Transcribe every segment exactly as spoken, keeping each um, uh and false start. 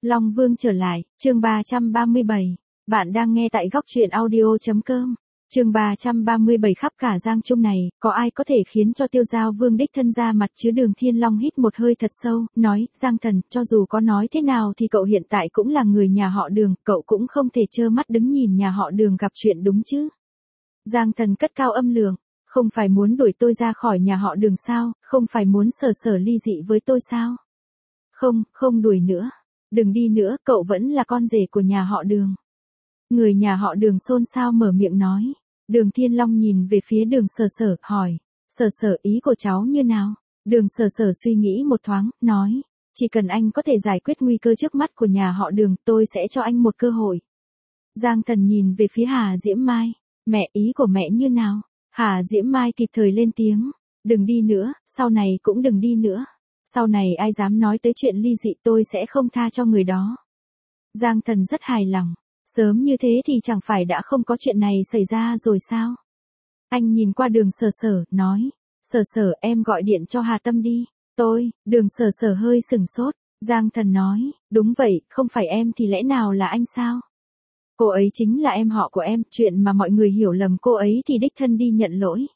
Long Vương trở lại, chương ba trăm ba mươi bảy. Bạn đang nghe tại góc truyện audio.com. Chương ba trăm ba mươi bảy. Khắp cả Giang Trung này, có ai có thể khiến cho Tiêu Giao Vương đích thân ra mặt chứ? Đường Thiên Long hít một hơi thật sâu, nói, Giang Thần, cho dù có nói thế nào thì cậu hiện tại cũng là người nhà họ Đường, cậu cũng không thể trơ mắt đứng nhìn nhà họ Đường gặp chuyện đúng chứ? Giang Thần cất cao âm lượng, không phải muốn đuổi tôi ra khỏi nhà họ Đường sao, không phải muốn Sở Sở ly dị với tôi sao? Không, không đuổi nữa. Đừng đi nữa, cậu vẫn là con rể của nhà họ Đường. Người nhà họ Đường xôn xao mở miệng nói. Đường Thiên Long nhìn về phía Đường Sở Sở, hỏi, Sở Sở, ý của cháu như nào? Đường Sở Sở suy nghĩ một thoáng, nói, chỉ cần anh có thể giải quyết nguy cơ trước mắt của nhà họ Đường, tôi sẽ cho anh một cơ hội. Giang Thần nhìn về phía Hà Diễm Mai, mẹ, ý của mẹ như nào? Hà Diễm Mai kịp thời lên tiếng, đừng đi nữa, sau này cũng đừng đi nữa. Sau này ai dám nói tới chuyện ly dị tôi sẽ không tha cho người đó. Giang Thần rất hài lòng, sớm như thế thì chẳng phải đã không có chuyện này xảy ra rồi sao? Anh nhìn qua Đường Sở Sở, nói, Sở Sở, em gọi điện cho Hà Tâm đi. Tôi, Đường Sở Sở hơi sừng sốt. Giang Thần nói, đúng vậy, không phải em thì lẽ nào là anh sao? Cô ấy chính là em họ của em, chuyện mà mọi người hiểu lầm cô ấy thì đích thân đi nhận lỗi.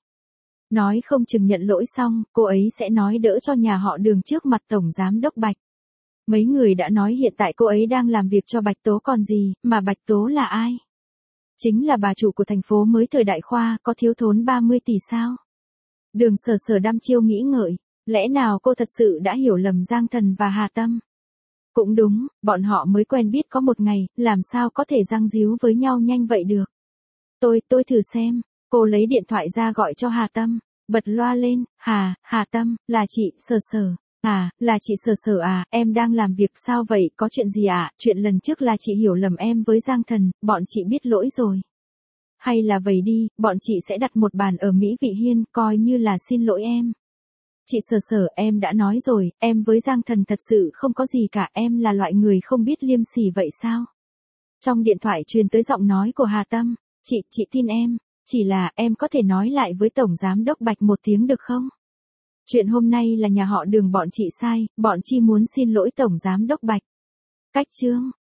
Nói không chừng nhận lỗi xong, cô ấy sẽ nói đỡ cho nhà họ Đường trước mặt Tổng Giám Đốc Bạch. Mấy người đã nói hiện tại cô ấy đang làm việc cho Bạch Tố còn gì, mà Bạch Tố là ai? Chính là bà chủ của thành phố mới thời Đại Khoa, có thiếu thốn ba mươi tỷ sao? Đường Sở Sở đăm chiêu nghĩ ngợi, lẽ nào cô thật sự đã hiểu lầm Giang Thần và Hà Tâm? Cũng đúng, bọn họ mới quen biết có một ngày, làm sao có thể giăng díu với nhau nhanh vậy được? Tôi, tôi thử xem. Cô lấy điện thoại ra gọi cho Hà Tâm, bật loa lên, Hà, Hà Tâm, là chị, Sở Sở. À, là chị Sở Sở à, em đang làm việc sao vậy, có chuyện gì à? Chuyện lần trước là chị hiểu lầm em với Giang Thần, bọn chị biết lỗi rồi. Hay là vậy đi, bọn chị sẽ đặt một bàn ở Mỹ Vị Hiên, coi như là xin lỗi em. Chị Sở Sở, em đã nói rồi, em với Giang Thần thật sự không có gì cả, em là loại người không biết liêm sỉ vậy sao? Trong điện thoại truyền tới giọng nói của Hà Tâm, chị, chị tin em. Chỉ là em có thể nói lại với Tổng Giám Đốc Bạch một tiếng được không? Chuyện hôm nay là nhà họ Đường bọn chị sai, bọn chị muốn xin lỗi Tổng Giám Đốc Bạch. Cách chương,